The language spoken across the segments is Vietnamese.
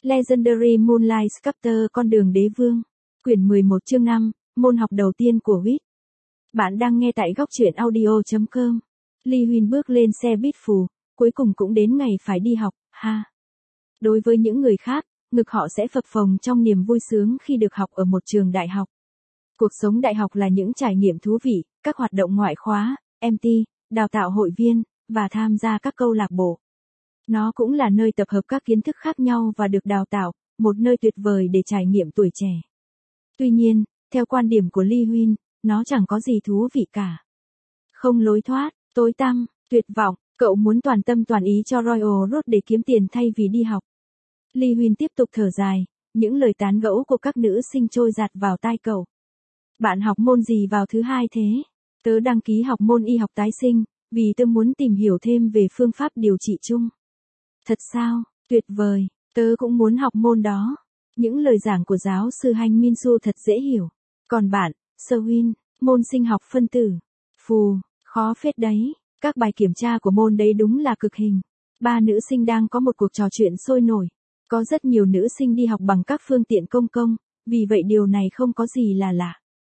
Legendary Moonlight Sculptor Con đường đế vương. Quyển 11 chương 5, môn học đầu tiên của Wit. Bạn đang nghe tại góc truyện audio.com. Ly Huyên bước lên xe buýt phù, cuối cùng cũng đến ngày phải đi học, ha. Đối với những người khác, ngực họ sẽ phập phồng trong niềm vui sướng khi được học ở một trường đại học. Cuộc sống đại học là những trải nghiệm thú vị, các hoạt động ngoại khóa, MT, đào tạo hội viên, và tham gia các câu lạc bộ. Nó cũng là nơi tập hợp các kiến thức khác nhau và được đào tạo, một nơi tuyệt vời để trải nghiệm tuổi trẻ. Tuy nhiên, theo quan điểm của Ly Huyên, nó chẳng có gì thú vị cả. Không lối thoát, tối tăm, tuyệt vọng, cậu muốn toàn tâm toàn ý cho Royal Road để kiếm tiền thay vì đi học. Ly Huyên tiếp tục thở dài, những lời tán gẫu của các nữ sinh trôi dạt vào tai cậu. Bạn học môn gì vào thứ hai thế? Tớ đăng ký học môn y học tái sinh, vì tớ muốn tìm hiểu thêm về phương pháp điều trị chung. Thật sao, tuyệt vời, tớ cũng muốn học môn đó. Những lời giảng của giáo sư Han Min Su thật dễ hiểu. Còn bạn, Sơ Huyên, môn sinh học phân tử. Phù, khó phết đấy. Các bài kiểm tra của môn đấy đúng là cực hình. Ba nữ sinh đang có một cuộc trò chuyện sôi nổi. Có rất nhiều nữ sinh đi học bằng các phương tiện công cộng, vì vậy điều này không có gì là lạ.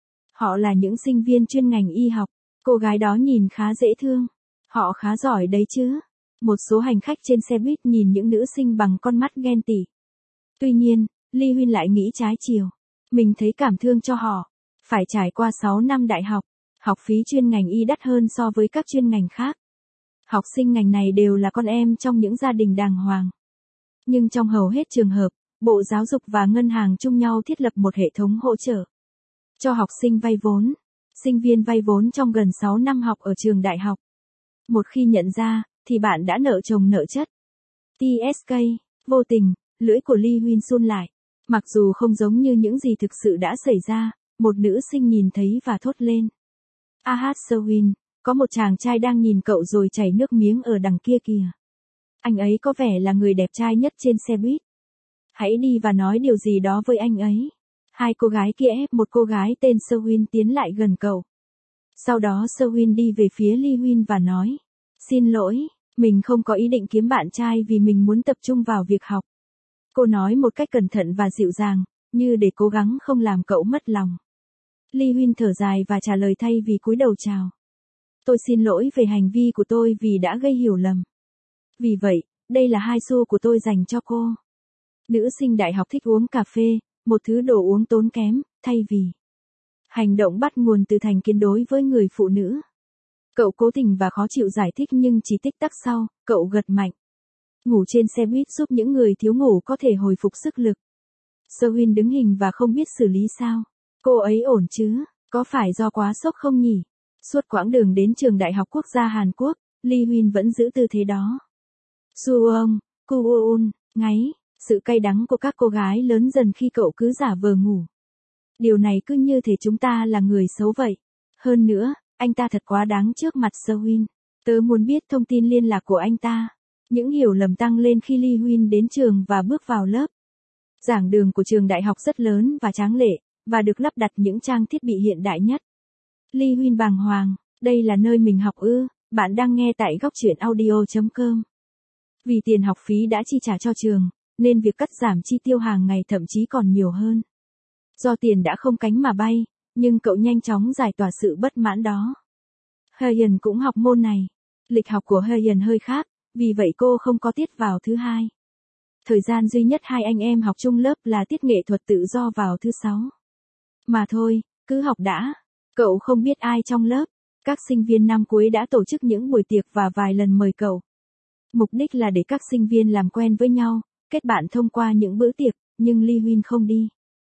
Họ là những sinh viên chuyên ngành y học. Cô gái đó nhìn khá dễ thương. Họ khá giỏi đấy chứ. Một số hành khách trên xe buýt nhìn những nữ sinh bằng con mắt ghen tị. Tuy nhiên, Ly Huyên lại nghĩ trái chiều. Mình thấy cảm thương cho họ. Phải trải qua 6 năm đại học, học phí chuyên ngành y đắt hơn so với các chuyên ngành khác. Học sinh ngành này đều là con em trong những gia đình đàng hoàng. Nhưng trong hầu hết trường hợp, Bộ Giáo dục và Ngân hàng chung nhau thiết lập một hệ thống hỗ trợ cho học sinh vay vốn. Sinh viên vay vốn trong gần 6 năm học ở trường đại học. Một khi nhận ra, thì bạn đã nợ chồng nợ chất. TSK, vô tình, lưỡi của Ly Huyên sun lại. Mặc dù không giống như những gì thực sự đã xảy ra, một nữ sinh nhìn thấy và thốt lên. Sơ Huyên, có một chàng trai đang nhìn cậu rồi chảy nước miếng ở đằng kia kìa. Anh ấy có vẻ là người đẹp trai nhất trên xe buýt. Hãy đi và nói điều gì đó với anh ấy. Hai cô gái kia ép một cô gái tên Sơ Huyên tiến lại gần cậu. Sau đó Sơ Huyên đi về phía Ly Huyên và nói. Xin lỗi, mình không có ý định kiếm bạn trai vì mình muốn tập trung vào việc học. Cô nói một cách cẩn thận và dịu dàng, như để cố gắng không làm cậu mất lòng. Ly Huyên thở dài và trả lời thay vì cúi đầu chào. Tôi xin lỗi về hành vi của tôi vì đã gây hiểu lầm. Vì vậy, đây là 2 xu của tôi dành cho cô. Nữ sinh đại học thích uống cà phê, một thứ đồ uống tốn kém, thay vì hành động bắt nguồn từ thành kiến đối với người phụ nữ. Cậu cố tình và khó chịu giải thích nhưng chỉ tích tắc sau, cậu gật mạnh. Ngủ trên xe buýt giúp những người thiếu ngủ có thể hồi phục sức lực. Sơ Huyên đứng hình và không biết xử lý sao. Cô ấy ổn chứ, có phải do quá sốc không nhỉ? Suốt quãng đường đến trường đại học quốc gia Hàn Quốc, Ly Huyên vẫn giữ tư thế đó. Suong, Kuun, ngáy, sự cay đắng của các cô gái lớn dần khi cậu cứ giả vờ ngủ. Điều này cứ như thể chúng ta là người xấu vậy. Hơn nữa, anh ta thật quá đáng trước mặt Sơ Huyên. Tớ muốn biết thông tin liên lạc của anh ta. Những hiểu lầm tăng lên khi Ly Huyên đến trường và bước vào lớp. Giảng đường của trường đại học rất lớn và tráng lệ, và được lắp đặt những trang thiết bị hiện đại nhất. Ly Huyên bàng hoàng, đây là nơi mình học ư? Bạn đang nghe tại góc truyện audio.com. Vì tiền học phí đã chi trả cho trường, nên việc cắt giảm chi tiêu hàng ngày thậm chí còn nhiều hơn. Do tiền đã không cánh mà bay, nhưng cậu nhanh chóng giải tỏa sự bất mãn đó. Hyeon cũng học môn này. Lịch học của Hyeon hơi khác, vì vậy cô không có tiết vào thứ hai. Thời gian duy nhất hai anh em học chung lớp là tiết nghệ thuật tự do vào thứ 6. Mà thôi, cứ học đã. Cậu không biết ai trong lớp. Các sinh viên năm cuối đã tổ chức những buổi tiệc và vài lần mời cậu. Mục đích là để các sinh viên làm quen với nhau, kết bạn thông qua những bữa tiệc, nhưng Ly Huyên không đi.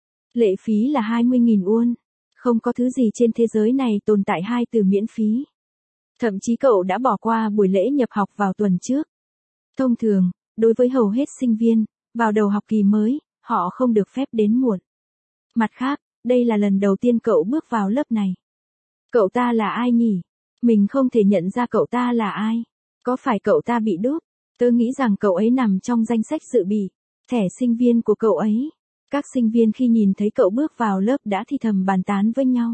Lệ phí là 20.000 won. Không có thứ gì trên thế giới này tồn tại 2 từ miễn phí. Thậm chí cậu đã bỏ qua buổi lễ nhập học vào tuần trước. Thông thường, đối với hầu hết sinh viên, vào đầu học kỳ mới, họ không được phép đến muộn. Mặt khác, đây là lần đầu tiên cậu bước vào lớp này. Cậu ta là ai nhỉ? Mình không thể nhận ra cậu ta là ai. Có phải cậu ta bị đúp? Tớ nghĩ rằng cậu ấy nằm trong danh sách dự bị. Thẻ sinh viên của cậu ấy. Các sinh viên khi nhìn thấy cậu bước vào lớp đã thì thầm bàn tán với nhau.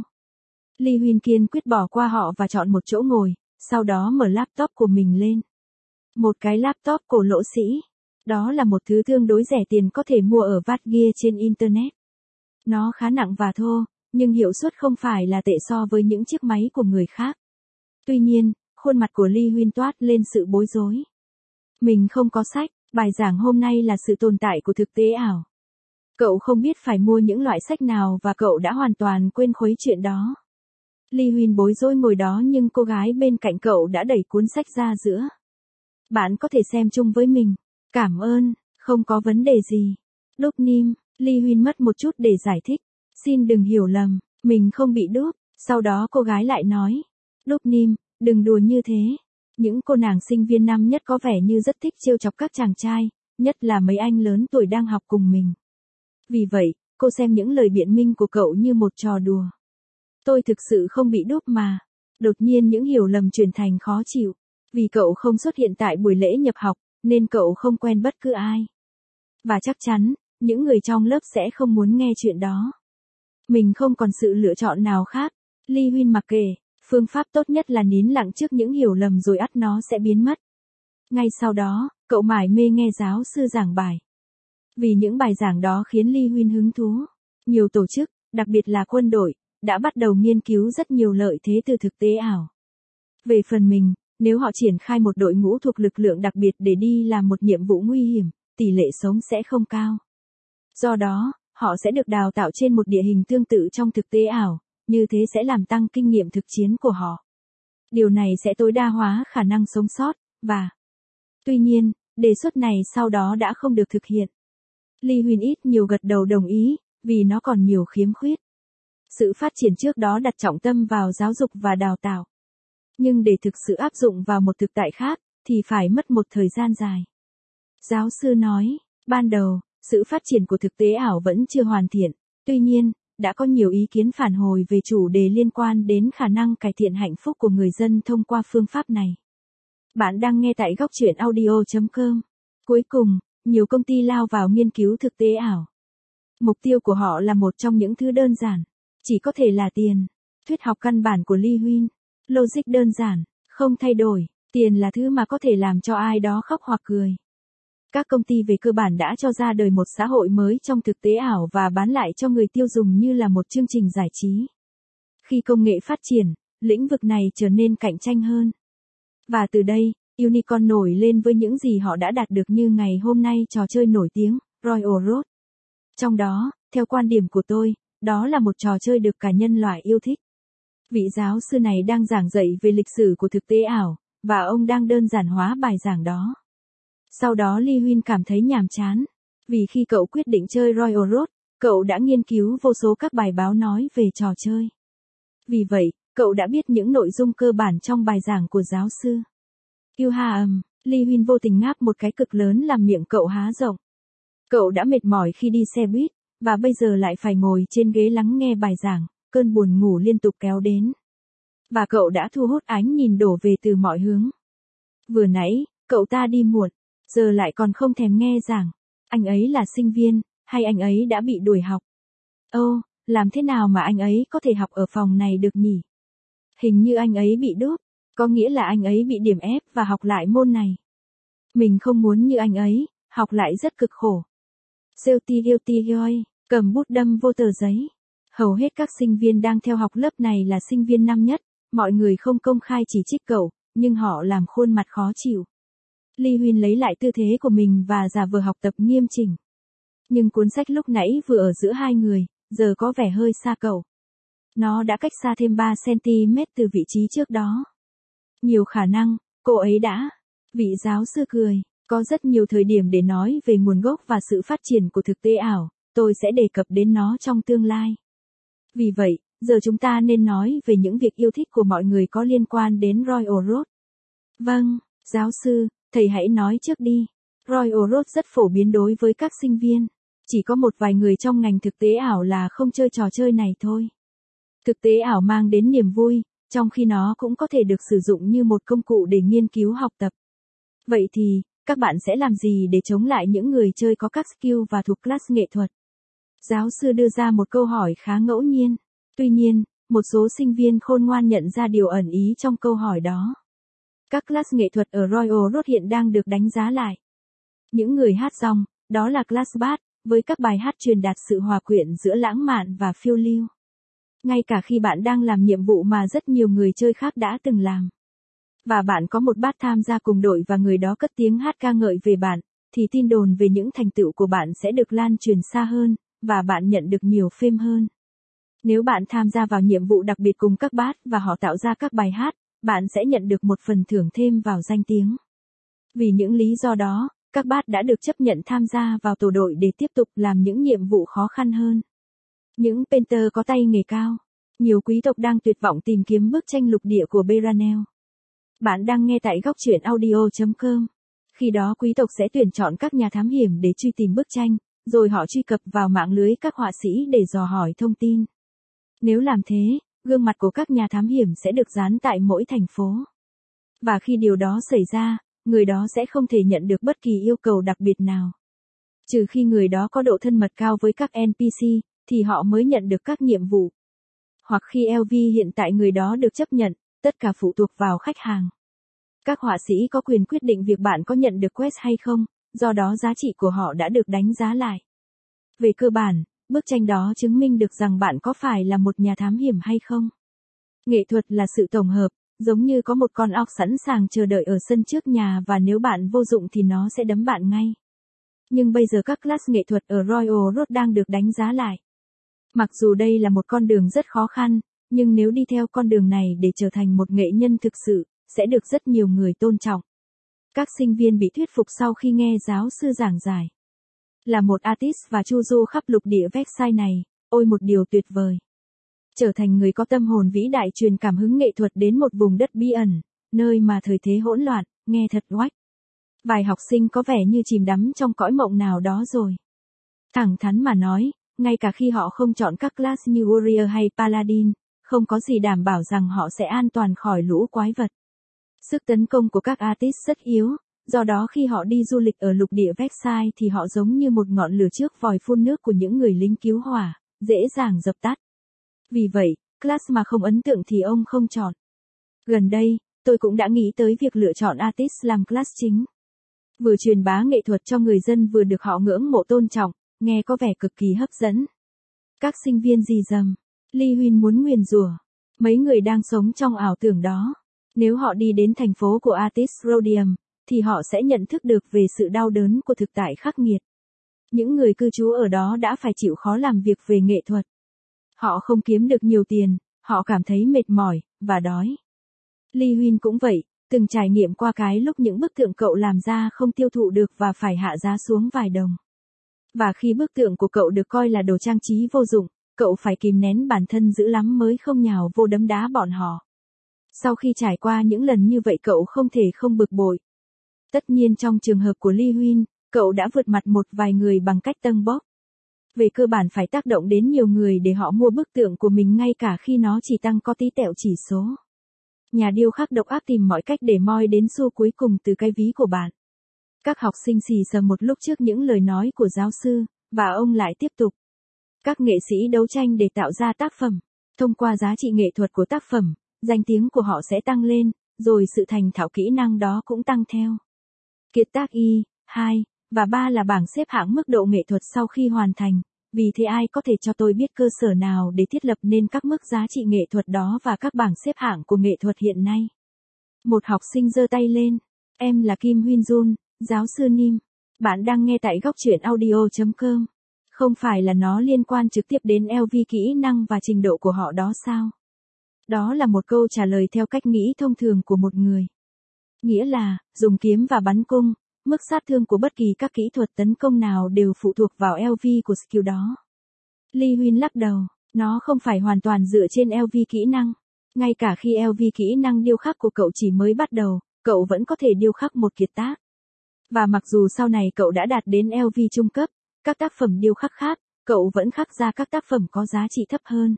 Ly Huyên kiên quyết bỏ qua họ và chọn một chỗ ngồi, sau đó mở laptop của mình lên. Một cái laptop cổ lỗ sĩ. Đó là một thứ tương đối rẻ tiền có thể mua ở vát gear trên Internet. Nó khá nặng và thô, nhưng hiệu suất không phải là tệ so với những chiếc máy của người khác. Tuy nhiên, khuôn mặt của Lee Huyên toát lên sự bối rối. Mình không có sách, bài giảng hôm nay là sự tồn tại của thực tế ảo. Cậu không biết phải mua những loại sách nào và cậu đã hoàn toàn quên khuấy chuyện đó. Lee Huyên bối rối ngồi đó nhưng cô gái bên cạnh cậu đã đẩy cuốn sách ra giữa. Bạn có thể xem chung với mình. Cảm ơn, không có vấn đề gì. Đúp nim, Lee Huyên mất một chút để giải thích. Xin đừng hiểu lầm, mình không bị đúp. Sau đó cô gái lại nói. Đúp nim, đừng đùa như thế. Những cô nàng sinh viên năm nhất có vẻ như rất thích trêu chọc các chàng trai, nhất là mấy anh lớn tuổi đang học cùng mình. Vì vậy, cô xem những lời biện minh của cậu như một trò đùa. Tôi thực sự không bị đúp mà. Đột nhiên những hiểu lầm chuyển thành khó chịu. Vì cậu không xuất hiện tại buổi lễ nhập học, nên cậu không quen bất cứ ai. Và chắc chắn, những người trong lớp sẽ không muốn nghe chuyện đó. Mình không còn sự lựa chọn nào khác. Lee Huyên mặc kệ, phương pháp tốt nhất là nín lặng trước những hiểu lầm rồi ắt nó sẽ biến mất. Ngay sau đó, cậu mải mê nghe giáo sư giảng bài. Vì những bài giảng đó khiến Lee Huyên hứng thú. Nhiều tổ chức, đặc biệt là quân đội, đã bắt đầu nghiên cứu rất nhiều lợi thế từ thực tế ảo. Về phần mình, nếu họ triển khai một đội ngũ thuộc lực lượng đặc biệt để đi làm một nhiệm vụ nguy hiểm, tỷ lệ sống sẽ không cao. Do đó, họ sẽ được đào tạo trên một địa hình tương tự trong thực tế ảo, như thế sẽ làm tăng kinh nghiệm thực chiến của họ. Điều này sẽ tối đa hóa khả năng sống sót, và... Tuy nhiên, đề xuất này sau đó đã không được thực hiện. Lee Huyên ít nhiều gật đầu đồng ý, vì nó còn nhiều khiếm khuyết. Sự phát triển trước đó đặt trọng tâm vào giáo dục và đào tạo. Nhưng để thực sự áp dụng vào một thực tại khác, thì phải mất một thời gian dài. Giáo sư nói, ban đầu, sự phát triển của thực tế ảo vẫn chưa hoàn thiện, tuy nhiên, đã có nhiều ý kiến phản hồi về chủ đề liên quan đến khả năng cải thiện hạnh phúc của người dân thông qua phương pháp này. Bạn đang nghe tại góc truyện audio.com. Cuối cùng, nhiều công ty lao vào nghiên cứu thực tế ảo. Mục tiêu của họ là một trong những thứ đơn giản, chỉ có thể là tiền. Thuyết học căn bản của Lee Huyên. Logic đơn giản, không thay đổi, tiền là thứ mà có thể làm cho ai đó khóc hoặc cười. Các công ty về cơ bản đã cho ra đời một xã hội mới trong thực tế ảo và bán lại cho người tiêu dùng như là một chương trình giải trí. Khi công nghệ phát triển, lĩnh vực này trở nên cạnh tranh hơn. Và từ đây, Unicorn nổi lên với những gì họ đã đạt được như ngày hôm nay trò chơi nổi tiếng, Royal Road. Trong đó, theo quan điểm của tôi, đó là một trò chơi được cả nhân loại yêu thích. Vị giáo sư này đang giảng dạy về lịch sử của thực tế ảo, và ông đang đơn giản hóa bài giảng đó. Sau đó Lee Huyên cảm thấy nhàm chán, vì khi cậu quyết định chơi Royal Road, cậu đã nghiên cứu vô số các bài báo nói về trò chơi. Vì vậy, cậu đã biết những nội dung cơ bản trong bài giảng của giáo sư. Yêu ha Lee Huyên vô tình ngáp một cái cực lớn làm miệng cậu há rộng. Cậu đã mệt mỏi khi đi xe buýt, và bây giờ lại phải ngồi trên ghế lắng nghe bài giảng, cơn buồn ngủ liên tục kéo đến. Và cậu đã thu hút ánh nhìn đổ về từ mọi hướng. Vừa nãy, cậu ta đi muộn, giờ lại còn không thèm nghe giảng. Anh ấy là sinh viên, hay anh ấy đã bị đuổi học? Ô, làm thế nào mà anh ấy có thể học ở phòng này được nhỉ? Hình như anh ấy bị đúp, có nghĩa là anh ấy bị điểm ép và học lại môn này. Mình không muốn như anh ấy, học lại rất cực khổ. Cầm bút đâm vô tờ giấy. Hầu hết các sinh viên đang theo học lớp này là sinh viên năm nhất, mọi người không công khai chỉ trích cậu, nhưng họ làm khuôn mặt khó chịu. Lee Huyên lấy lại tư thế của mình và giả vờ học tập nghiêm chỉnh. Nhưng cuốn sách lúc nãy vừa ở giữa hai người, giờ có vẻ hơi xa cậu. Nó đã cách xa thêm 3 cm từ vị trí trước đó. Nhiều khả năng, cô ấy đã. Vị giáo sư cười, có rất nhiều thời điểm để nói về nguồn gốc và sự phát triển của thực tế ảo, tôi sẽ đề cập đến nó trong tương lai. Vì vậy, giờ chúng ta nên nói về những việc yêu thích của mọi người có liên quan đến Royal Road. Vâng, giáo sư, thầy hãy nói trước đi. Royal Road rất phổ biến đối với các sinh viên. Chỉ có một vài người trong ngành thực tế ảo là không chơi trò chơi này thôi. Thực tế ảo mang đến niềm vui, trong khi nó cũng có thể được sử dụng như một công cụ để nghiên cứu học tập. Vậy thì, các bạn sẽ làm gì để chống lại những người chơi có các skill và thuộc class nghệ thuật? Giáo sư đưa ra một câu hỏi khá ngẫu nhiên. Tuy nhiên, một số sinh viên khôn ngoan nhận ra điều ẩn ý trong câu hỏi đó. Các class nghệ thuật ở Royal Road hiện đang được đánh giá lại. Những người hát dòng, đó là class bass, với các bài hát truyền đạt sự hòa quyện giữa lãng mạn và phiêu lưu. Ngay cả khi bạn đang làm nhiệm vụ mà rất nhiều người chơi khác đã từng làm. Và bạn có một bass tham gia cùng đội và người đó cất tiếng hát ca ngợi về bạn, thì tin đồn về những thành tựu của bạn sẽ được lan truyền xa hơn, và bạn nhận được nhiều fame hơn. Nếu bạn tham gia vào nhiệm vụ đặc biệt cùng các bass và họ tạo ra các bài hát, bạn sẽ nhận được một phần thưởng thêm vào danh tiếng. Vì những lý do đó, các bass đã được chấp nhận tham gia vào tổ đội để tiếp tục làm những nhiệm vụ khó khăn hơn. Những painter có tay nghề cao. Nhiều quý tộc đang tuyệt vọng tìm kiếm bức tranh lục địa của Beranel. Bạn đang nghe tại góc truyện audio.com. Khi đó quý tộc sẽ tuyển chọn các nhà thám hiểm để truy tìm bức tranh, rồi họ truy cập vào mạng lưới các họa sĩ để dò hỏi thông tin. Nếu làm thế, gương mặt của các nhà thám hiểm sẽ được dán tại mỗi thành phố. Và khi điều đó xảy ra, người đó sẽ không thể nhận được bất kỳ yêu cầu đặc biệt nào. Trừ khi người đó có độ thân mật cao với các NPC, thì họ mới nhận được các nhiệm vụ. Hoặc khi LV hiện tại người đó được chấp nhận, tất cả phụ thuộc vào khách hàng. Các họa sĩ có quyền quyết định việc bạn có nhận được quest hay không, do đó giá trị của họ đã được đánh giá lại. Về cơ bản, bức tranh đó chứng minh được rằng bạn có phải là một nhà thám hiểm hay không. Nghệ thuật là sự tổng hợp, giống như có một con óc sẵn sàng chờ đợi ở sân trước nhà và nếu bạn vô dụng thì nó sẽ đấm bạn ngay. Nhưng bây giờ các class nghệ thuật ở Royal Road đang được đánh giá lại. Mặc dù đây là một con đường rất khó khăn, nhưng nếu đi theo con đường này để trở thành một nghệ nhân thực sự, sẽ được rất nhiều người tôn trọng. Các sinh viên bị thuyết phục sau khi nghe giáo sư giảng giải. Là một artist và chu du khắp lục địa Versailles này, ôi một điều tuyệt vời. Trở thành người có tâm hồn vĩ đại truyền cảm hứng nghệ thuật đến một vùng đất bí ẩn, nơi mà thời thế hỗn loạn, nghe thật oách. Vài học sinh có vẻ như chìm đắm trong cõi mộng nào đó rồi. Thẳng thắn mà nói, ngay cả khi họ không chọn các class như Warrior hay Paladin, không có gì đảm bảo rằng họ sẽ an toàn khỏi lũ quái vật. Sức tấn công của các artist rất yếu, do đó khi họ đi du lịch ở lục địa Versailles thì họ giống như một ngọn lửa trước vòi phun nước của những người lính cứu hỏa, dễ dàng dập tắt. Vì vậy, class mà không ấn tượng thì ông không chọn. Gần đây, tôi cũng đã nghĩ tới việc lựa chọn artist làm class chính. Vừa truyền bá nghệ thuật cho người dân vừa được họ ngưỡng mộ tôn trọng, nghe có vẻ cực kỳ hấp dẫn. Các sinh viên rì rầm. Lee Huynh muốn nguyền rủa. Mấy người đang sống trong ảo tưởng đó. Nếu họ đi đến thành phố của Artist Rhodium, thì họ sẽ nhận thức được về sự đau đớn của thực tại khắc nghiệt. Những người cư trú ở đó đã phải chịu khó làm việc về nghệ thuật. Họ không kiếm được nhiều tiền, họ cảm thấy mệt mỏi, và đói. Lee Huynh cũng vậy, từng trải nghiệm qua cái lúc những bức tượng cậu làm ra không tiêu thụ được và phải hạ giá xuống vài đồng. Và khi bức tượng của cậu được coi là đồ trang trí vô dụng, cậu phải kìm nén bản thân dữ lắm mới không nhào vô đấm đá bọn họ. Sau khi trải qua những lần như vậy cậu không thể không bực bội. Tất nhiên trong trường hợp của Lee Huynh, cậu đã vượt mặt một vài người bằng cách tăng bốc. Về cơ bản phải tác động đến nhiều người để họ mua bức tượng của mình ngay cả khi nó chỉ tăng có tí tẹo chỉ số. Nhà điêu khắc độc ác tìm mọi cách để moi đến xu cuối cùng từ cái ví của bạn. Các học sinh xì xầm một lúc trước những lời nói của giáo sư, và ông lại tiếp tục. Các nghệ sĩ đấu tranh để tạo ra tác phẩm. Thông qua giá trị nghệ thuật của tác phẩm, danh tiếng của họ sẽ tăng lên, rồi sự thành thạo kỹ năng đó cũng tăng theo. Kiệt tác Y, 2, và 3 là bảng xếp hạng mức độ nghệ thuật sau khi hoàn thành. Vì thế ai có thể cho tôi biết cơ sở nào để thiết lập nên các mức giá trị nghệ thuật đó và các bảng xếp hạng của nghệ thuật hiện nay? Một học sinh giơ tay lên. Em là Kim Huynh Jun, giáo sư Nim. Bạn đang nghe tại góc truyện audio.com. Không phải là nó liên quan trực tiếp đến LV kỹ năng và trình độ của họ đó sao? Đó là một câu trả lời theo cách nghĩ thông thường của một người. Nghĩa là, dùng kiếm và bắn cung, mức sát thương của bất kỳ các kỹ thuật tấn công nào đều phụ thuộc vào LV của skill đó. Lee Huynh lắc đầu, nó không phải hoàn toàn dựa trên LV kỹ năng. Ngay cả khi LV kỹ năng điêu khắc của cậu chỉ mới bắt đầu, cậu vẫn có thể điêu khắc một kiệt tác. Và mặc dù sau này cậu đã đạt đến LV trung cấp, các tác phẩm điêu khắc khác, cậu vẫn khắc ra các tác phẩm có giá trị thấp hơn.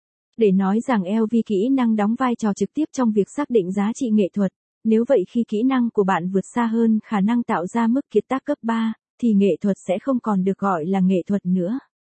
Để nói rằng LV kỹ năng đóng vai trò trực tiếp trong việc xác định giá trị nghệ thuật, nếu vậy khi kỹ năng của bạn vượt xa hơn khả năng tạo ra mức kiệt tác cấp 3, thì nghệ thuật sẽ không còn được gọi là nghệ thuật nữa.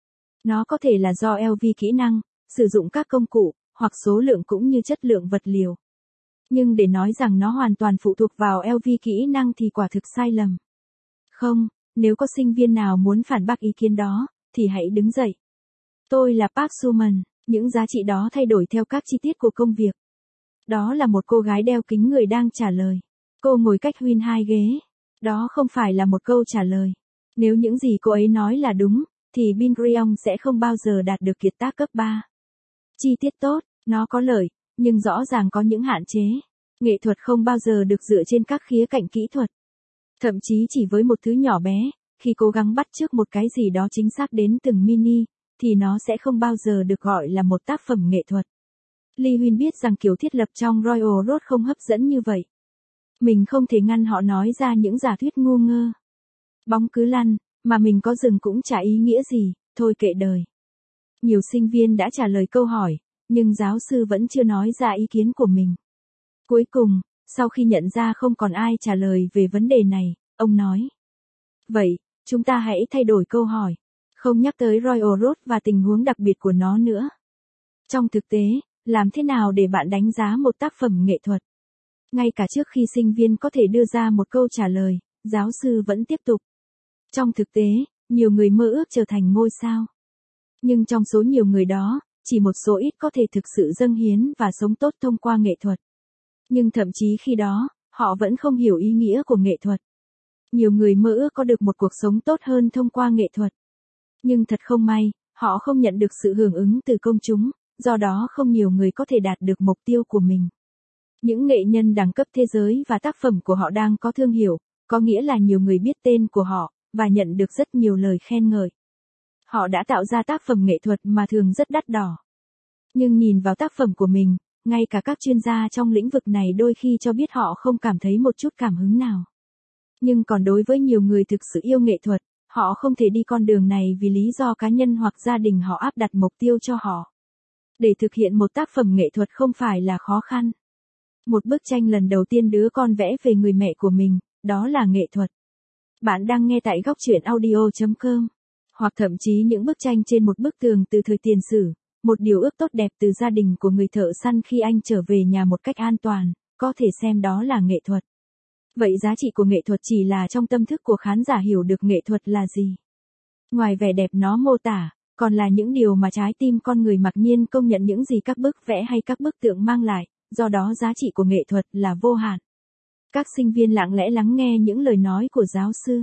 Nó có thể là do LV kỹ năng, sử dụng các công cụ, hoặc số lượng cũng như chất lượng vật liệu. Nhưng để nói rằng nó hoàn toàn phụ thuộc vào LV kỹ năng thì quả thực sai lầm. Không, nếu có sinh viên nào muốn phản bác ý kiến đó, thì hãy đứng dậy. Tôi là Park Suman, những giá trị đó thay đổi theo các chi tiết của công việc. Đó là một cô gái đeo kính người đang trả lời. Cô ngồi cách Huyên 2 ghế. Đó không phải là một câu trả lời. Nếu những gì cô ấy nói là đúng, thì Bin Gurion sẽ không bao giờ đạt được kiệt tác cấp 3. Chi tiết tốt, nó có lợi, nhưng rõ ràng có những hạn chế. Nghệ thuật không bao giờ được dựa trên các khía cạnh kỹ thuật. Thậm chí chỉ với một thứ nhỏ bé, khi cố gắng bắt chước một cái gì đó chính xác đến từng mini, thì nó sẽ không bao giờ được gọi là một tác phẩm nghệ thuật. Lee Huyên biết rằng kiểu thiết lập trong Royal Road không hấp dẫn như vậy. Mình không thể ngăn họ nói ra những giả thuyết ngu ngơ. Bóng cứ lăn, mà mình có dừng cũng chả ý nghĩa gì, thôi kệ đời. Nhiều sinh viên đã trả lời câu hỏi, nhưng giáo sư vẫn chưa nói ra ý kiến của mình. Cuối cùng, sau khi nhận ra không còn ai trả lời về vấn đề này, ông nói. Vậy, chúng ta hãy thay đổi câu hỏi. Không nhắc tới Royal Road và tình huống đặc biệt của nó nữa. Trong thực tế, làm thế nào để bạn đánh giá một tác phẩm nghệ thuật? Ngay cả trước khi sinh viên có thể đưa ra một câu trả lời, giáo sư vẫn tiếp tục. Trong thực tế, nhiều người mơ ước trở thành ngôi sao. Nhưng trong số nhiều người đó, chỉ một số ít có thể thực sự dâng hiến và sống tốt thông qua nghệ thuật. Nhưng thậm chí khi đó, họ vẫn không hiểu ý nghĩa của nghệ thuật. Nhiều người mơ ước có được một cuộc sống tốt hơn thông qua nghệ thuật. Nhưng thật không may, họ không nhận được sự hưởng ứng từ công chúng, do đó không nhiều người có thể đạt được mục tiêu của mình. Những nghệ nhân đẳng cấp thế giới và tác phẩm của họ đang có thương hiệu, có nghĩa là nhiều người biết tên của họ, và nhận được rất nhiều lời khen ngợi. Họ đã tạo ra tác phẩm nghệ thuật mà thường rất đắt đỏ. Nhưng nhìn vào tác phẩm của mình, ngay cả các chuyên gia trong lĩnh vực này đôi khi cho biết họ không cảm thấy một chút cảm hứng nào. Nhưng còn đối với nhiều người thực sự yêu nghệ thuật, họ không thể đi con đường này vì lý do cá nhân hoặc gia đình họ áp đặt mục tiêu cho họ. Để thực hiện một tác phẩm nghệ thuật không phải là khó khăn. Một bức tranh lần đầu tiên đứa con vẽ về người mẹ của mình, đó là nghệ thuật. Bạn đang nghe tại góc truyện audio.com. Hoặc thậm chí những bức tranh trên một bức tường từ thời tiền sử, một điều ước tốt đẹp từ gia đình của người thợ săn khi anh trở về nhà một cách an toàn, có thể xem đó là nghệ thuật. Vậy giá trị của nghệ thuật chỉ là trong tâm thức của khán giả hiểu được nghệ thuật là gì. Ngoài vẻ đẹp nó mô tả, còn là những điều mà trái tim con người mặc nhiên công nhận những gì các bức vẽ hay các bức tượng mang lại, do đó giá trị của nghệ thuật là vô hạn. Các sinh viên lặng lẽ lắng nghe những lời nói của giáo sư.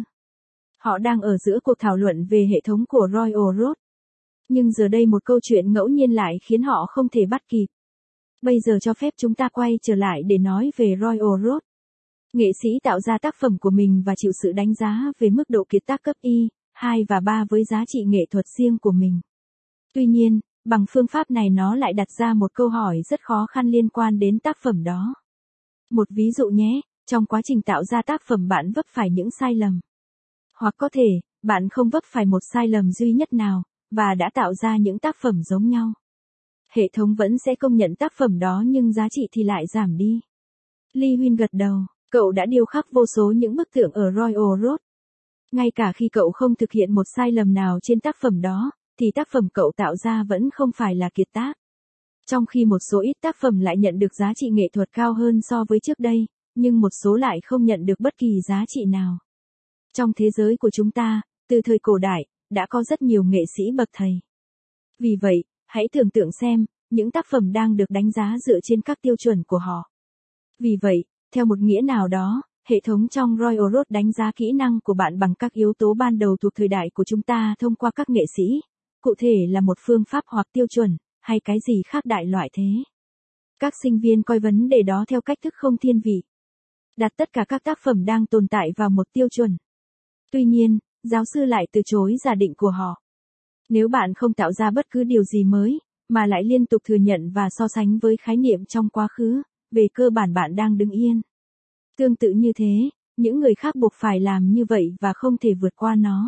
Họ đang ở giữa cuộc thảo luận về hệ thống của Royal Road. Nhưng giờ đây một câu chuyện ngẫu nhiên lại khiến họ không thể bắt kịp. Bây giờ cho phép chúng ta quay trở lại để nói về Royal Road. Nghệ sĩ tạo ra tác phẩm của mình và chịu sự đánh giá về mức độ kiệt tác cấp Y, 2 và 3 với giá trị nghệ thuật riêng của mình. Tuy nhiên, bằng phương pháp này nó lại đặt ra một câu hỏi rất khó khăn liên quan đến tác phẩm đó. Một ví dụ nhé, trong quá trình tạo ra tác phẩm bạn vấp phải những sai lầm. Hoặc có thể, bạn không vấp phải một sai lầm duy nhất nào, và đã tạo ra những tác phẩm giống nhau. Hệ thống vẫn sẽ công nhận tác phẩm đó nhưng giá trị thì lại giảm đi. Lee Huyên gật đầu, cậu đã điêu khắc vô số những bức tượng ở Royal Road. Ngay cả khi cậu không thực hiện một sai lầm nào trên tác phẩm đó, thì tác phẩm cậu tạo ra vẫn không phải là kiệt tác. Trong khi một số ít tác phẩm lại nhận được giá trị nghệ thuật cao hơn so với trước đây, nhưng một số lại không nhận được bất kỳ giá trị nào. Trong thế giới của chúng ta, từ thời cổ đại, đã có rất nhiều nghệ sĩ bậc thầy. Vì vậy, hãy tưởng tượng xem, những tác phẩm đang được đánh giá dựa trên các tiêu chuẩn của họ. Vì vậy, theo một nghĩa nào đó, hệ thống trong Royal Road đánh giá kỹ năng của bạn bằng các yếu tố ban đầu thuộc thời đại của chúng ta thông qua các nghệ sĩ, cụ thể là một phương pháp hoặc tiêu chuẩn, hay cái gì khác đại loại thế. Các sinh viên coi vấn đề đó theo cách thức không thiên vị. Đặt tất cả các tác phẩm đang tồn tại vào một tiêu chuẩn. Tuy nhiên, giáo sư lại từ chối giả định của họ. Nếu bạn không tạo ra bất cứ điều gì mới, mà lại liên tục thừa nhận và so sánh với khái niệm trong quá khứ, về cơ bản bạn đang đứng yên. Tương tự như thế, những người khác buộc phải làm như vậy và không thể vượt qua nó.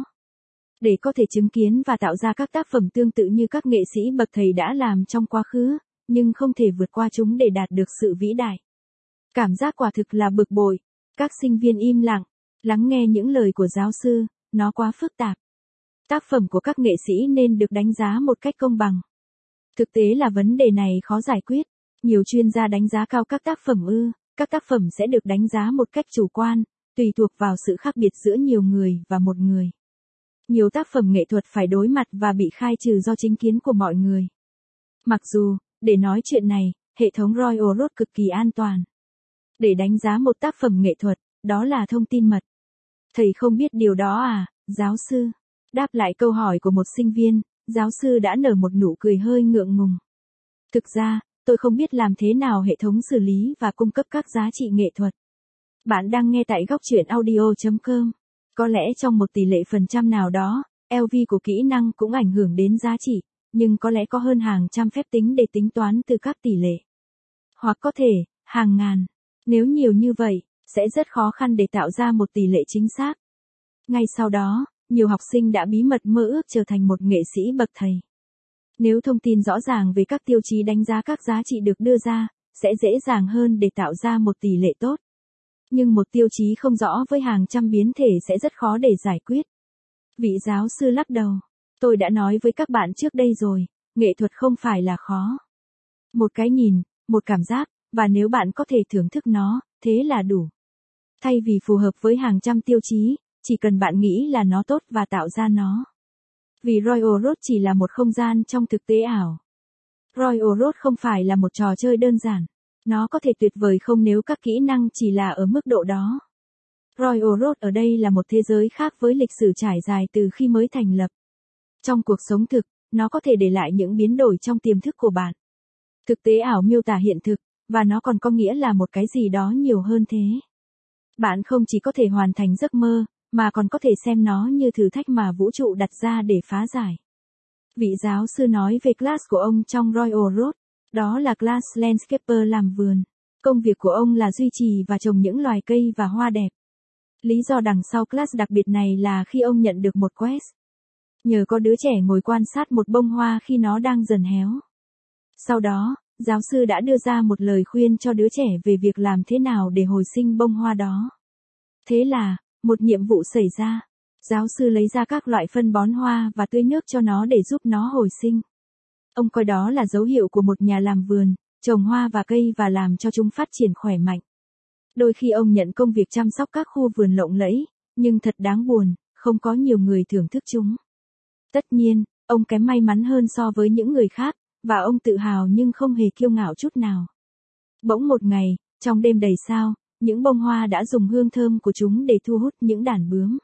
Để có thể chứng kiến và tạo ra các tác phẩm tương tự như các nghệ sĩ bậc thầy đã làm trong quá khứ, nhưng không thể vượt qua chúng để đạt được sự vĩ đại. Cảm giác quả thực là bực bội. Các sinh viên im lặng, lắng nghe những lời của giáo sư, nó quá phức tạp. Tác phẩm của các nghệ sĩ nên được đánh giá một cách công bằng. Thực tế là vấn đề này khó giải quyết. Nhiều chuyên gia đánh giá cao các tác phẩm các tác phẩm sẽ được đánh giá một cách chủ quan, tùy thuộc vào sự khác biệt giữa nhiều người và một người. Nhiều tác phẩm nghệ thuật phải đối mặt và bị khai trừ do chính kiến của mọi người. Mặc dù, để nói chuyện này, hệ thống Royal Road cực kỳ an toàn. Để đánh giá một tác phẩm nghệ thuật, đó là thông tin mật. Thầy không biết điều đó à, giáo sư? Đáp lại câu hỏi của một sinh viên, giáo sư đã nở một nụ cười hơi ngượng ngùng. Thực ra, tôi không biết làm thế nào hệ thống xử lý và cung cấp các giá trị nghệ thuật. Bạn đang nghe tại góc truyện audio.com. Có lẽ trong một tỷ lệ phần trăm nào đó, LV của kỹ năng cũng ảnh hưởng đến giá trị, nhưng có lẽ có hơn hàng trăm phép tính để tính toán từ các tỷ lệ. Hoặc có thể, hàng ngàn. Nếu nhiều như vậy, sẽ rất khó khăn để tạo ra một tỷ lệ chính xác. Ngay sau đó, nhiều học sinh đã bí mật mơ ước trở thành một nghệ sĩ bậc thầy. Nếu thông tin rõ ràng về các tiêu chí đánh giá các giá trị được đưa ra, sẽ dễ dàng hơn để tạo ra một tỷ lệ tốt. Nhưng một tiêu chí không rõ với hàng trăm biến thể sẽ rất khó để giải quyết. Vị giáo sư lắc đầu. Tôi đã nói với các bạn trước đây rồi, nghệ thuật không phải là khó. Một cái nhìn, một cảm giác, và nếu bạn có thể thưởng thức nó, thế là đủ. Thay vì phù hợp với hàng trăm tiêu chí, chỉ cần bạn nghĩ là nó tốt và tạo ra nó. Vì Royal Road chỉ là một không gian trong thực tế ảo. Royal Road không phải là một trò chơi đơn giản. Nó có thể tuyệt vời không nếu các kỹ năng chỉ là ở mức độ đó. Royal Road ở đây là một thế giới khác với lịch sử trải dài từ khi mới thành lập. Trong cuộc sống thực, nó có thể để lại những biến đổi trong tiềm thức của bạn. Thực tế ảo miêu tả hiện thực, và nó còn có nghĩa là một cái gì đó nhiều hơn thế. Bạn không chỉ có thể hoàn thành giấc mơ, mà còn có thể xem nó như thử thách mà vũ trụ đặt ra để phá giải. Vị giáo sư nói về class của ông trong Royal Road, đó là class landscaper làm vườn. Công việc của ông là duy trì và trồng những loài cây và hoa đẹp. Lý do đằng sau class đặc biệt này là khi ông nhận được một quest. Nhờ có đứa trẻ ngồi quan sát một bông hoa khi nó đang dần héo. Sau đó, giáo sư đã đưa ra một lời khuyên cho đứa trẻ về việc làm thế nào để hồi sinh bông hoa đó. Thế là, một nhiệm vụ xảy ra. Giáo sư lấy ra các loại phân bón hoa và tưới nước cho nó để giúp nó hồi sinh. Ông coi đó là dấu hiệu của một nhà làm vườn, trồng hoa và cây và làm cho chúng phát triển khỏe mạnh. Đôi khi ông nhận công việc chăm sóc các khu vườn lộng lẫy, nhưng thật đáng buồn, không có nhiều người thưởng thức chúng. Tất nhiên, ông kém may mắn hơn so với những người khác, và ông tự hào nhưng không hề kiêu ngạo chút nào. Bỗng một ngày, trong đêm đầy sao, những bông hoa đã dùng hương thơm của chúng để thu hút những đàn bướm.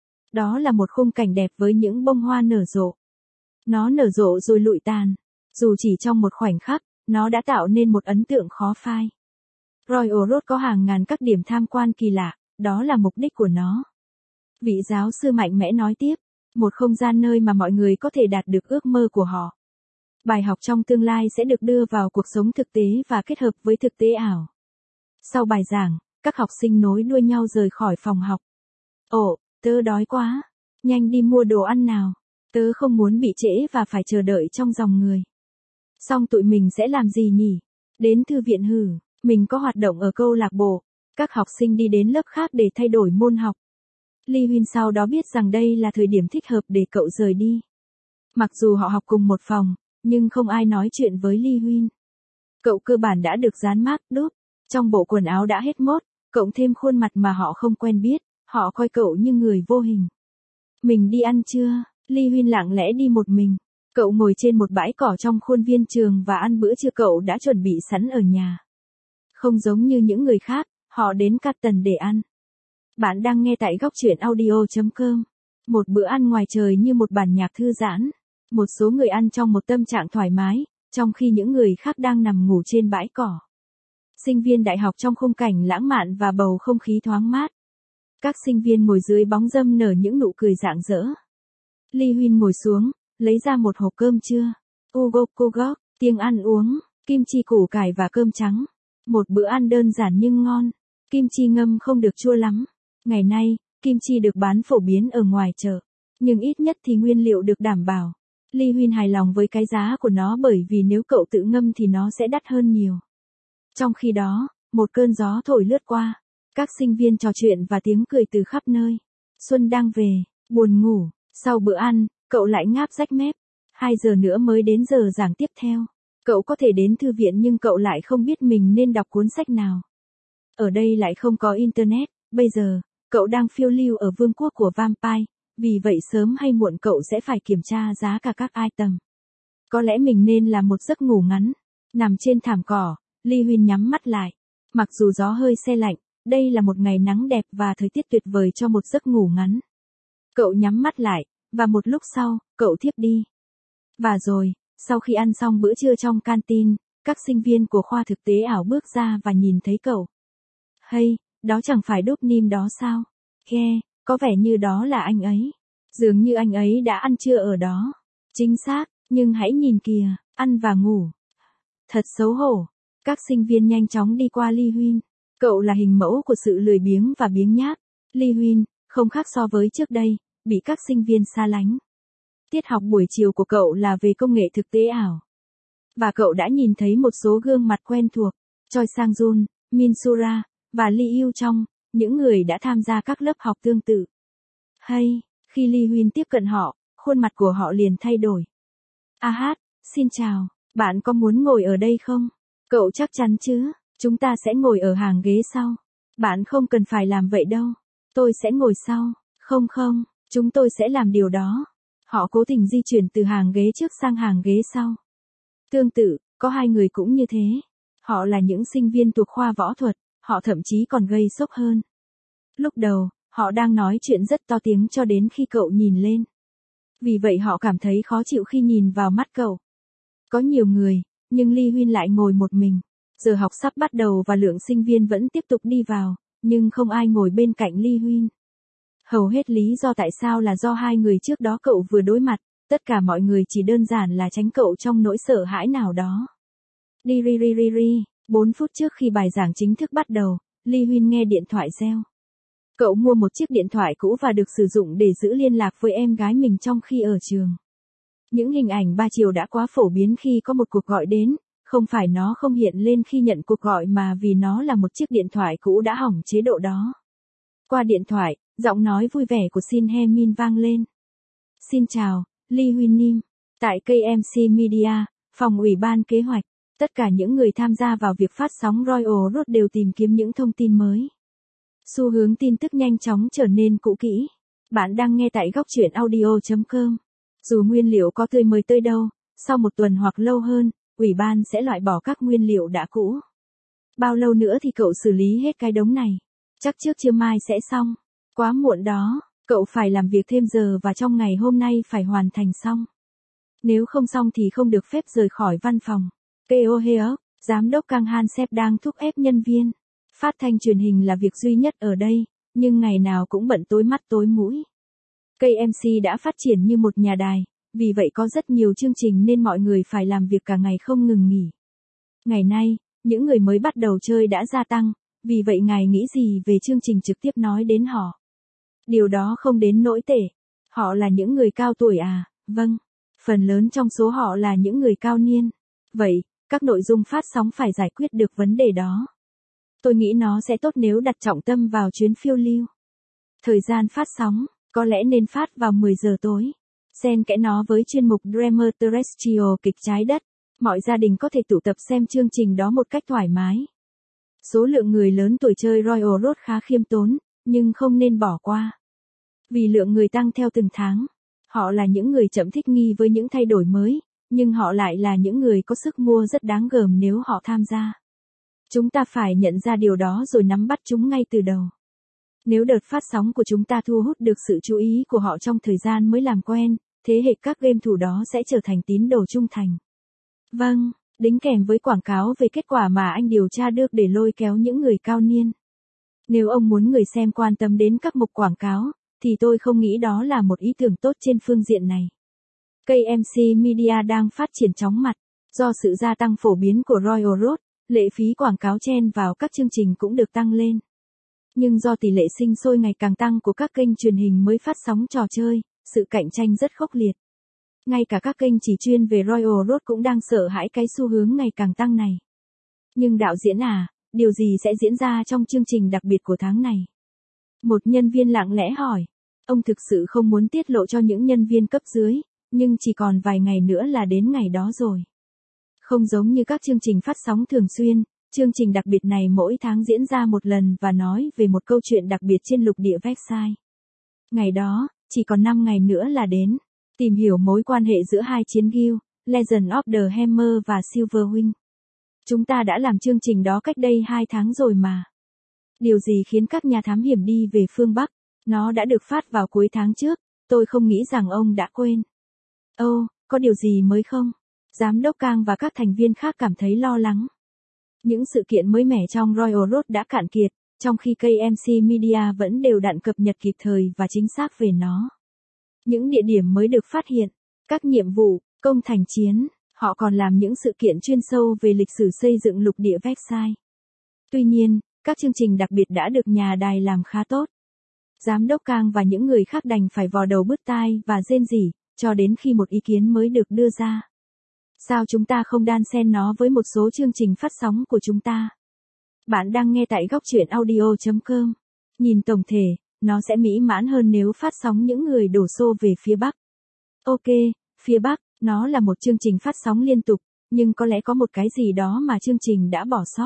Đó là một khung cảnh đẹp với những bông hoa nở rộ. Nó nở rộ rồi lụi tàn. Dù chỉ trong một khoảnh khắc, nó đã tạo nên một ấn tượng khó phai. Royal Road có hàng ngàn các điểm tham quan kỳ lạ, đó là mục đích của nó. Vị giáo sư mạnh mẽ nói tiếp, một không gian nơi mà mọi người có thể đạt được ước mơ của họ. Bài học trong tương lai sẽ được đưa vào cuộc sống thực tế và kết hợp với thực tế ảo. Sau bài giảng, các học sinh nối đuôi nhau rời khỏi phòng học. Ồ, tớ đói quá. Nhanh đi mua đồ ăn nào. Tớ không muốn bị trễ và phải chờ đợi trong dòng người. Xong tụi mình sẽ làm gì nhỉ? Đến thư viện hử, mình có hoạt động ở câu lạc bộ. Các học sinh đi đến lớp khác để thay đổi môn học. Lee Huyên sau đó biết rằng đây là thời điểm thích hợp để cậu rời đi. Mặc dù họ học cùng một phòng, nhưng không ai nói chuyện với Lee Huyên. Cậu cơ bản đã được dán mác đúp. Trong bộ quần áo đã hết mốt, cộng thêm khuôn mặt mà họ không quen biết, họ coi cậu như người vô hình. Mình đi ăn chưa? Lee Huyên lặng lẽ đi một mình. Cậu ngồi trên một bãi cỏ trong khuôn viên trường và ăn bữa trưa cậu đã chuẩn bị sẵn ở nhà. Không giống như những người khác, họ đến Canton để ăn. Bạn đang nghe tại góc truyện audio.com. Một bữa ăn ngoài trời như một bản nhạc thư giãn. Một số người ăn trong một tâm trạng thoải mái, trong khi những người khác đang nằm ngủ trên bãi cỏ. Sinh viên đại học trong khung cảnh lãng mạn và bầu không khí thoáng mát. Các sinh viên ngồi dưới bóng râm nở những nụ cười rạng rỡ. Lee Huyên ngồi xuống, lấy ra một hộp cơm trưa. Ugokogok, tiếng ăn uống, kim chi củ cải và cơm trắng. Một bữa ăn đơn giản nhưng ngon. Kim chi ngâm không được chua lắm. Ngày nay, kim chi được bán phổ biến ở ngoài chợ. Nhưng ít nhất thì nguyên liệu được đảm bảo. Lee Huyên hài lòng với cái giá của nó bởi vì nếu cậu tự ngâm thì nó sẽ đắt hơn nhiều. Trong khi đó, một cơn gió thổi lướt qua. Các sinh viên trò chuyện và tiếng cười từ khắp nơi. Xuân đang về, buồn ngủ. Sau bữa ăn, cậu lại ngáp rách mép. 2 giờ nữa mới đến giờ giảng tiếp theo. Cậu có thể đến thư viện nhưng cậu lại không biết mình nên đọc cuốn sách nào. Ở đây lại không có internet, bây giờ, Cậu đang phiêu lưu ở vương quốc của Vampire, vì vậy sớm hay muộn cậu sẽ phải kiểm tra giá cả các item. Có lẽ mình nên làm một giấc ngủ ngắn. Nằm trên thảm cỏ, Lee Huyên nhắm mắt lại. Mặc dù gió hơi se lạnh, đây là một ngày nắng đẹp và thời tiết tuyệt vời cho một giấc ngủ ngắn. Cậu nhắm mắt lại, và một lúc sau, cậu thiếp đi. Và rồi, sau khi ăn xong bữa trưa trong canteen, các sinh viên của khoa thực tế ảo bước ra và nhìn thấy cậu. Hey, đó chẳng phải Dubnim đó sao? Khe, có vẻ như đó là anh ấy. Dường như anh ấy đã ăn trưa ở đó. Chính xác, nhưng hãy nhìn kìa, ăn và ngủ. Thật xấu hổ. Các sinh viên nhanh chóng đi qua Lee Huyên. Cậu là hình mẫu của sự lười biếng và biếng nhác. Lee Huyên, không khác so với trước đây, bị các sinh viên xa lánh. Tiết học buổi chiều của cậu là về công nghệ thực tế ảo. Và cậu đã nhìn thấy một số gương mặt quen thuộc, Choi Sang-jun, Min Sura, và Lee Yu Trong, những người đã tham gia các lớp học tương tự. Hay, khi Lee Huyên tiếp cận họ, khuôn mặt của họ liền thay đổi. Hát, xin chào, bạn có muốn ngồi ở đây không? Cậu chắc chắn chứ, chúng ta sẽ ngồi ở hàng ghế sau. Bạn không cần phải làm vậy đâu. Tôi sẽ ngồi sau. Không, chúng tôi sẽ làm điều đó. Họ cố tình di chuyển từ hàng ghế trước sang hàng ghế sau. Tương tự, có hai người cũng như thế. Họ là những sinh viên thuộc khoa võ thuật, họ thậm chí còn gây sốc hơn. Lúc đầu, họ đang nói chuyện rất to tiếng cho đến khi cậu nhìn lên. Vì vậy họ cảm thấy khó chịu khi nhìn vào mắt cậu. Có nhiều người, nhưng Lee Huyên lại ngồi một mình. Giờ học sắp bắt đầu và lượng sinh viên vẫn tiếp tục đi vào, nhưng không ai ngồi bên cạnh Lee Huyên. Hầu hết lý do tại sao là do hai người trước đó cậu vừa đối mặt, tất cả mọi người chỉ đơn giản là tránh cậu trong nỗi sợ hãi nào đó. 4 phút trước khi bài giảng chính thức bắt đầu, Lee Huyên nghe điện thoại reo. Cậu mua một chiếc điện thoại cũ và được sử dụng để giữ liên lạc với em gái mình trong khi ở trường. Những hình ảnh 3 chiều đã quá phổ biến khi có một cuộc gọi đến, không phải nó không hiện lên khi nhận cuộc gọi mà vì nó là một chiếc điện thoại cũ đã hỏng chế độ đó. Qua điện thoại, giọng nói vui vẻ của Shin He Min vang lên. Xin chào, Lee Huyên Nim. Tại KMC Media, phòng ủy ban kế hoạch, tất cả những người tham gia vào việc phát sóng Royal Road đều tìm kiếm những thông tin mới. Xu hướng tin tức nhanh chóng trở nên cũ kỹ. Bạn đang nghe tại góc truyện audio.com. Dù nguyên liệu có tươi mới tới đâu, sau một tuần hoặc lâu hơn, ủy ban sẽ loại bỏ các nguyên liệu đã cũ. Bao lâu nữa thì cậu xử lý hết cái đống này? Chắc trước trưa mai sẽ xong. Quá muộn đó, cậu phải làm việc thêm giờ và trong ngày hôm nay phải hoàn thành xong. Nếu không xong thì không được phép rời khỏi văn phòng. Keo Heok, giám đốc Kang Han Sep đang thúc ép nhân viên. Phát thanh truyền hình là việc duy nhất ở đây, nhưng ngày nào cũng bận tối mắt tối mũi. KMC đã phát triển như một nhà đài, vì vậy có rất nhiều chương trình nên mọi người phải làm việc cả ngày không ngừng nghỉ. Ngày nay, những người mới bắt đầu chơi đã gia tăng, vì vậy ngài nghĩ gì về chương trình trực tiếp nói đến họ? Điều đó không đến nỗi tệ. Họ là những người cao tuổi à? Vâng. Phần lớn trong số họ là những người cao niên. Vậy, các nội dung phát sóng phải giải quyết được vấn đề đó. Tôi nghĩ nó sẽ tốt nếu đặt trọng tâm vào chuyến phiêu lưu. Thời gian phát sóng, có lẽ nên phát vào 10 giờ tối. Xen kẽ nó với chuyên mục Dreamer Terrestrial kịch trái đất. Mọi gia đình có thể tụ tập xem chương trình đó một cách thoải mái. Số lượng người lớn tuổi chơi Royal Road khá khiêm tốn, nhưng không nên bỏ qua. Vì lượng người tăng theo từng tháng. Họ là những người chậm thích nghi với những thay đổi mới, nhưng họ lại là những người có sức mua rất đáng gờm nếu họ tham gia. Chúng ta phải nhận ra điều đó rồi nắm bắt chúng ngay từ đầu. Nếu đợt phát sóng của chúng ta thu hút được sự chú ý của họ trong thời gian mới làm quen, thế hệ các game thủ đó sẽ trở thành tín đồ trung thành. Vâng, đính kèm với quảng cáo về kết quả mà anh điều tra được để lôi kéo những người cao niên. Nếu ông muốn người xem quan tâm đến các mục quảng cáo, thì tôi không nghĩ đó là một ý tưởng tốt trên phương diện này. KMC Media đang phát triển chóng mặt. Do sự gia tăng phổ biến của Royal Road, lệ phí quảng cáo chen vào các chương trình cũng được tăng lên. Nhưng do tỷ lệ sinh sôi ngày càng tăng của các kênh truyền hình mới phát sóng trò chơi, sự cạnh tranh rất khốc liệt. Ngay cả các kênh chỉ chuyên về Royal Road cũng đang sợ hãi cái xu hướng ngày càng tăng này. Nhưng đạo diễn à, điều gì sẽ diễn ra trong chương trình đặc biệt của tháng này? Một nhân viên lặng lẽ hỏi. Ông thực sự không muốn tiết lộ cho những nhân viên cấp dưới, nhưng chỉ còn vài ngày nữa là đến ngày đó rồi. Không giống như các chương trình phát sóng thường xuyên, Chương trình đặc biệt này mỗi tháng diễn ra một lần và nói về một câu chuyện đặc biệt trên lục địa Versailles. Ngày đó, chỉ còn 5 ngày nữa là đến. Tìm hiểu mối quan hệ giữa hai chiến guild, Legend of the Hammer và Silver Wing. Chúng ta đã làm chương trình đó cách đây 2 tháng rồi mà. Điều gì khiến các nhà thám hiểm đi về phương Bắc? Nó đã được phát vào cuối tháng trước, tôi không nghĩ rằng ông đã quên. Có điều gì mới không? Giám đốc Kang và các thành viên khác cảm thấy lo lắng. Những sự kiện mới mẻ trong Royal Road đã cạn kiệt, trong khi KMC Media vẫn đều đặn cập nhật kịp thời và chính xác về nó. Những địa điểm mới được phát hiện, các nhiệm vụ, công thành chiến, họ còn làm những sự kiện chuyên sâu về lịch sử xây dựng lục địa Versailles. Tuy nhiên, các chương trình đặc biệt đã được nhà đài làm khá tốt. Giám đốc Kang và những người khác đành phải vò đầu bứt tai và rên rỉ, cho đến khi một ý kiến mới được đưa ra. Sao chúng ta không đan xen nó với một số chương trình phát sóng của chúng ta? Bạn đang nghe tại góc truyện audio.com. Nhìn tổng thể, nó sẽ mỹ mãn hơn nếu phát sóng những người đổ xô về phía Bắc. Ok, phía Bắc, nó là một chương trình phát sóng liên tục, nhưng có lẽ có một cái gì đó mà chương trình đã bỏ sót.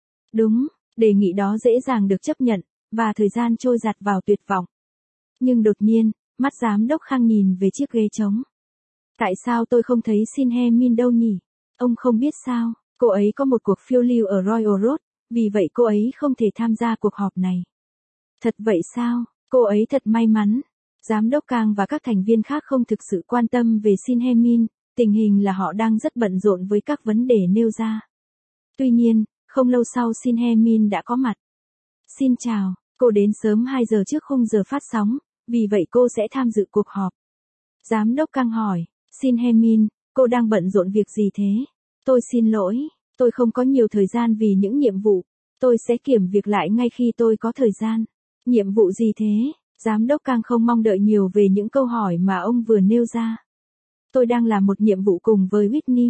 Đúng, đề nghị đó dễ dàng được chấp nhận, và thời gian trôi giặt vào tuyệt vọng. Nhưng đột nhiên, mắt giám đốc Kang nhìn về chiếc ghế trống. Tại sao tôi không thấy Shin Hye Min đâu nhỉ? Ông không biết sao, cô ấy có một cuộc phiêu lưu ở Royal Road, vì vậy cô ấy không thể tham gia cuộc họp này. Thật vậy sao? Cô ấy thật may mắn. Giám đốc Kang và các thành viên khác không thực sự quan tâm về Shin Hye Min, tình hình là họ đang rất bận rộn với các vấn đề nêu ra. Tuy nhiên, không lâu sau Shin Hye Min đã có mặt. Xin chào, cô đến sớm 2 giờ trước khung giờ phát sóng, vì vậy cô sẽ tham dự cuộc họp. Giám đốc Kang hỏi, Shin Hye Min, cô đang bận rộn việc gì thế? Tôi xin lỗi, tôi không có nhiều thời gian vì những nhiệm vụ. Tôi sẽ kiểm việc lại ngay khi tôi có thời gian. Nhiệm vụ gì thế? Giám đốc Kang không mong đợi nhiều về những câu hỏi mà ông vừa nêu ra. Tôi đang làm một nhiệm vụ cùng với Whitney.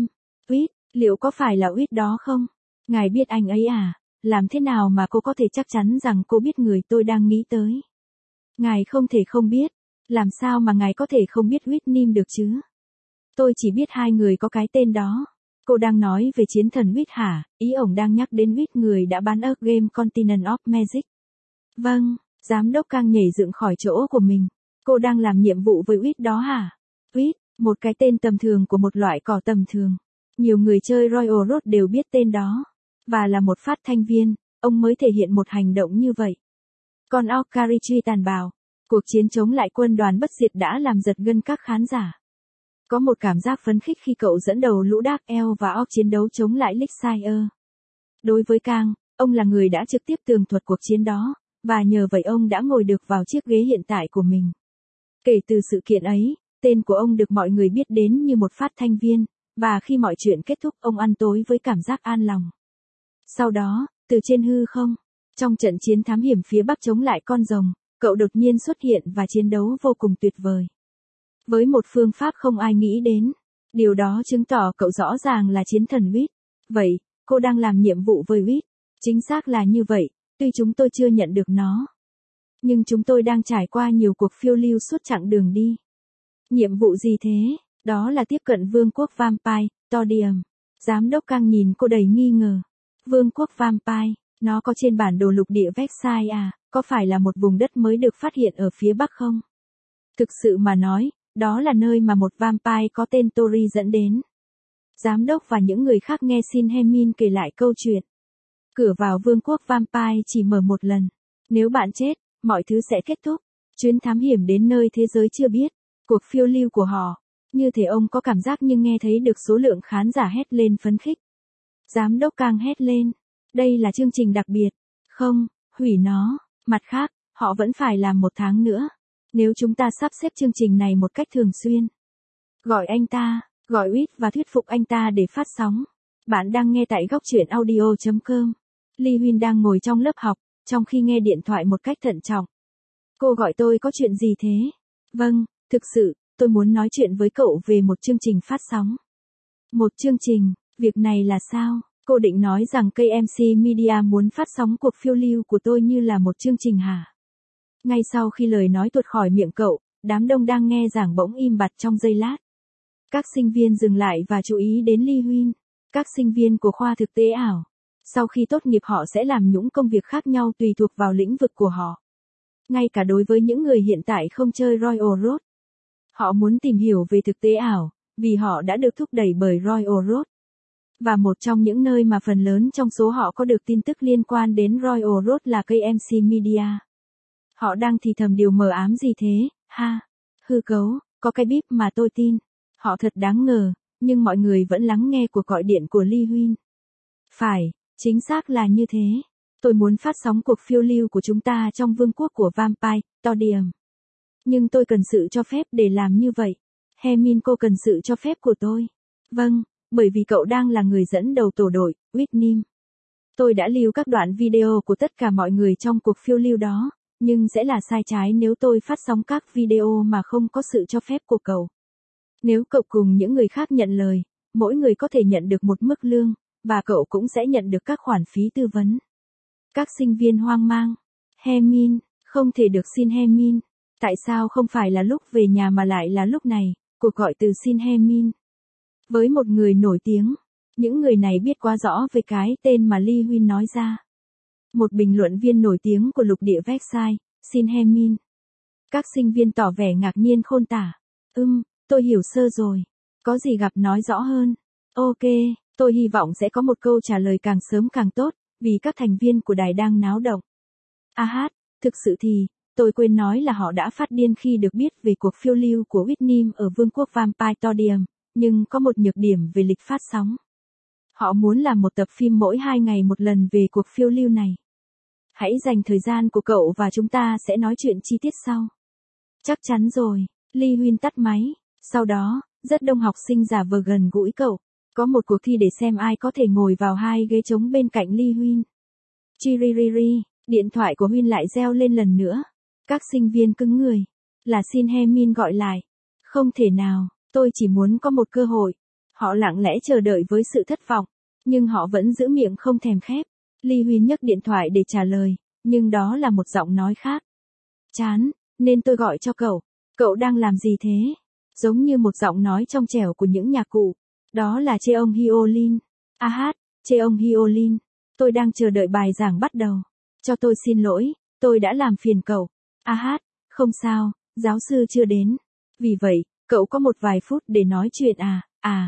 Liệu có phải là Whit đó không? Ngài biết anh ấy à? Làm thế nào mà cô có thể chắc chắn rằng cô biết người tôi đang nghĩ tới? Ngài không thể không biết. Làm sao mà ngài có thể không biết Whitney được chứ? Tôi chỉ biết hai người có cái tên đó. Cô đang nói về chiến thần Whit hả? Ý ổng đang nhắc đến Whit người đã bán ớt game Continent of Magic. Vâng, giám đốc Kang nhảy dựng khỏi chỗ của mình. Cô đang làm nhiệm vụ với Whit đó hả? Whit, một cái tên tầm thường của một loại cỏ tầm thường. Nhiều người chơi Royal Road đều biết tên đó. Và là một phát thanh viên, ông mới thể hiện một hành động như vậy. Còn Okarichi tàn bạo, cuộc chiến chống lại quân đoàn bất diệt đã làm giật gân các khán giả. Có một cảm giác phấn khích khi cậu dẫn đầu lũ Dark Elf và Orc chiến đấu chống lại Lixire. Đối với Kang, ông là người đã trực tiếp tường thuật cuộc chiến đó, và nhờ vậy ông đã ngồi được vào chiếc ghế hiện tại của mình. Kể từ sự kiện ấy, tên của ông được mọi người biết đến như một phát thanh viên, và khi mọi chuyện kết thúc ông ăn tối với cảm giác an lòng. Sau đó, từ trên hư không, trong trận chiến thám hiểm phía Bắc chống lại con rồng, cậu đột nhiên xuất hiện và chiến đấu vô cùng tuyệt vời. Với một phương pháp không ai nghĩ đến, điều đó chứng tỏ cậu rõ ràng là chiến thần Whit. Vậy, cô đang làm nhiệm vụ với Whit. Chính xác là như vậy, tuy chúng tôi chưa nhận được nó. Nhưng chúng tôi đang trải qua nhiều cuộc phiêu lưu suốt chặng đường đi. Nhiệm vụ gì thế? Đó là tiếp cận vương quốc Vampire, Todium. Giám đốc Kang nhìn cô đầy nghi ngờ. Vương quốc Vampire, nó có trên bản đồ lục địa Versailles à? Có phải là một vùng đất mới được phát hiện ở phía Bắc không? Thực sự mà nói, đó là nơi mà một vampire có tên Tori dẫn đến. Giám đốc và những người khác nghe Shin Hye Min kể lại câu chuyện. Cửa vào vương quốc vampire chỉ mở một lần. Nếu bạn chết, mọi thứ sẽ kết thúc. Chuyến thám hiểm đến nơi thế giới chưa biết. Cuộc phiêu lưu của họ. Như thể ông có cảm giác nhưng nghe thấy được số lượng khán giả hét lên phấn khích. Giám đốc Kang hét lên. Đây là chương trình đặc biệt. Không, hủy nó. Mặt khác, họ vẫn phải làm 1 tháng nữa. Nếu chúng ta sắp xếp chương trình này một cách thường xuyên. Gọi anh ta, gọi Whit và thuyết phục anh ta để phát sóng. Bạn đang nghe tại góc truyện audio.com. Lee Huyên đang ngồi trong lớp học, trong khi nghe điện thoại một cách thận trọng. Cô gọi tôi có chuyện gì thế? Vâng, thực sự, tôi muốn nói chuyện với cậu về một chương trình phát sóng. Một chương trình, việc này là sao? Cô định nói rằng KMC Media muốn phát sóng cuộc phiêu lưu của tôi như là một chương trình hả? Ngay sau khi lời nói tuột khỏi miệng cậu, đám đông đang nghe giảng bỗng im bặt trong giây lát. Các sinh viên dừng lại và chú ý đến Lee Huyên. Các sinh viên của khoa thực tế ảo. Sau khi tốt nghiệp họ sẽ làm những công việc khác nhau tùy thuộc vào lĩnh vực của họ. Ngay cả đối với những người hiện tại không chơi Royal Road. Họ muốn tìm hiểu về thực tế ảo, vì họ đã được thúc đẩy bởi Royal Road. Và một trong những nơi mà phần lớn trong số họ có được tin tức liên quan đến Royal Road là KMC Media. Họ đang thì thầm điều mờ ám gì thế, ha? Hư cấu, có cái bíp mà tôi tin. Họ thật đáng ngờ, nhưng mọi người vẫn lắng nghe cuộc gọi điện của Lee Huynh. Phải, chính xác là như thế. Tôi muốn phát sóng cuộc phiêu lưu của chúng ta trong vương quốc của Vampire, Todium. Nhưng tôi cần sự cho phép để làm như vậy. Hermine, cô cần sự cho phép của tôi. Vâng, bởi vì cậu đang là người dẫn đầu tổ đội, Whitney. Tôi đã lưu các đoạn video của tất cả mọi người trong cuộc phiêu lưu đó, nhưng sẽ là sai trái nếu tôi phát sóng các video mà không có sự cho phép của cậu. Nếu cậu cùng những người khác nhận lời, mỗi người có thể nhận được một mức lương, và cậu cũng sẽ nhận được các khoản phí tư vấn. Các sinh viên hoang mang. Hermine, không thể được xin Hermine. Tại sao không phải là lúc về nhà mà lại là lúc này? Cuộc gọi từ xin Hermine. Với một người nổi tiếng, những người này biết quá rõ về cái tên mà Lee Huynh nói ra. Một bình luận viên nổi tiếng của lục địa Versailles, xin Hermine. Các sinh viên tỏ vẻ ngạc nhiên khôn tả. Tôi hiểu sơ rồi. Có gì gặp nói rõ hơn. Ok, tôi hy vọng sẽ có một câu trả lời càng sớm càng tốt, vì các thành viên của đài đang náo động. Thực sự thì, tôi quên nói là họ đã phát điên khi được biết về cuộc phiêu lưu của Whitney ở vương quốc Vampire Todium, nhưng có một nhược điểm về lịch phát sóng. Họ muốn làm một tập phim mỗi 2 ngày một lần về cuộc phiêu lưu này. Hãy dành thời gian của cậu và chúng ta sẽ nói chuyện chi tiết sau. Chắc chắn rồi, Lee Huynh tắt máy. Sau đó, rất đông học sinh giả vờ gần gũi cậu. Có một cuộc thi để xem ai có thể ngồi vào 2 ghế trống bên cạnh Lee Huynh. Chiririri, điện thoại của Huynh lại reo lên lần nữa. Các sinh viên cứng người. Là xin Hermine gọi lại. Không thể nào, tôi chỉ muốn có một cơ hội. Họ lặng lẽ chờ đợi với sự thất vọng, nhưng họ vẫn giữ miệng không thèm khép. Lee Huynh nhấc điện thoại để trả lời, nhưng đó là một giọng nói khác. Chán, nên tôi gọi cho cậu. Cậu đang làm gì thế? Giống như một giọng nói trong trẻo của những nhạc cụ. Đó là Cheong Hyolyn. Cheong Hyolyn. Tôi đang chờ đợi bài giảng bắt đầu. Cho tôi xin lỗi, tôi đã làm phiền cậu. Không sao, giáo sư chưa đến. Vì vậy, cậu có một vài phút để nói chuyện à?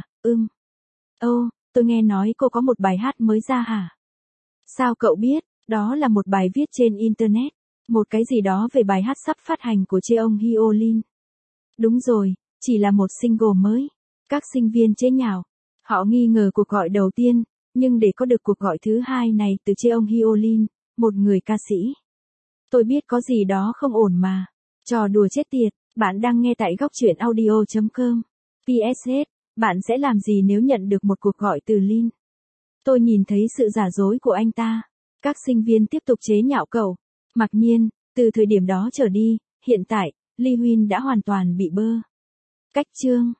Tôi nghe nói cô có một bài hát mới ra hả? Sao cậu biết? Đó là một bài viết trên Internet. Một cái gì đó về bài hát sắp phát hành của Cheong Hyolyn. Đúng rồi, chỉ là một single mới. Các sinh viên chế nhạo. Họ nghi ngờ cuộc gọi đầu tiên, nhưng để có được cuộc gọi thứ hai này từ Cheong Hyolyn, một người ca sĩ. Tôi biết có gì đó không ổn mà. Trò đùa chết tiệt, bạn đang nghe tại góc truyện audio.com. PSS, bạn sẽ làm gì nếu nhận được một cuộc gọi từ Lin? Tôi nhìn thấy sự giả dối của anh ta. Các sinh viên tiếp tục chế nhạo cậu. Mặc nhiên, từ thời điểm đó trở đi, hiện tại, Lee Huynh đã hoàn toàn bị bơ. Cách chương